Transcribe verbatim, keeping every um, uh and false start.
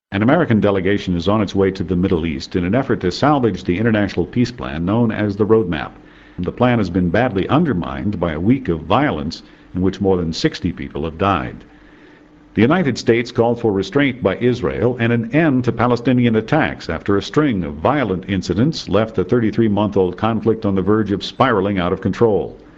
An American delegation is on its way to the Middle East in an effort to salvage the international peace plan known as the Roadmap. The plan has been badly undermined by a week of violence in which more than sixty people have died. The United States called for restraint by Israel and an end to Palestinian attacks after a string of violent incidents left the thirty-three month old conflict on the verge of spiraling out of control.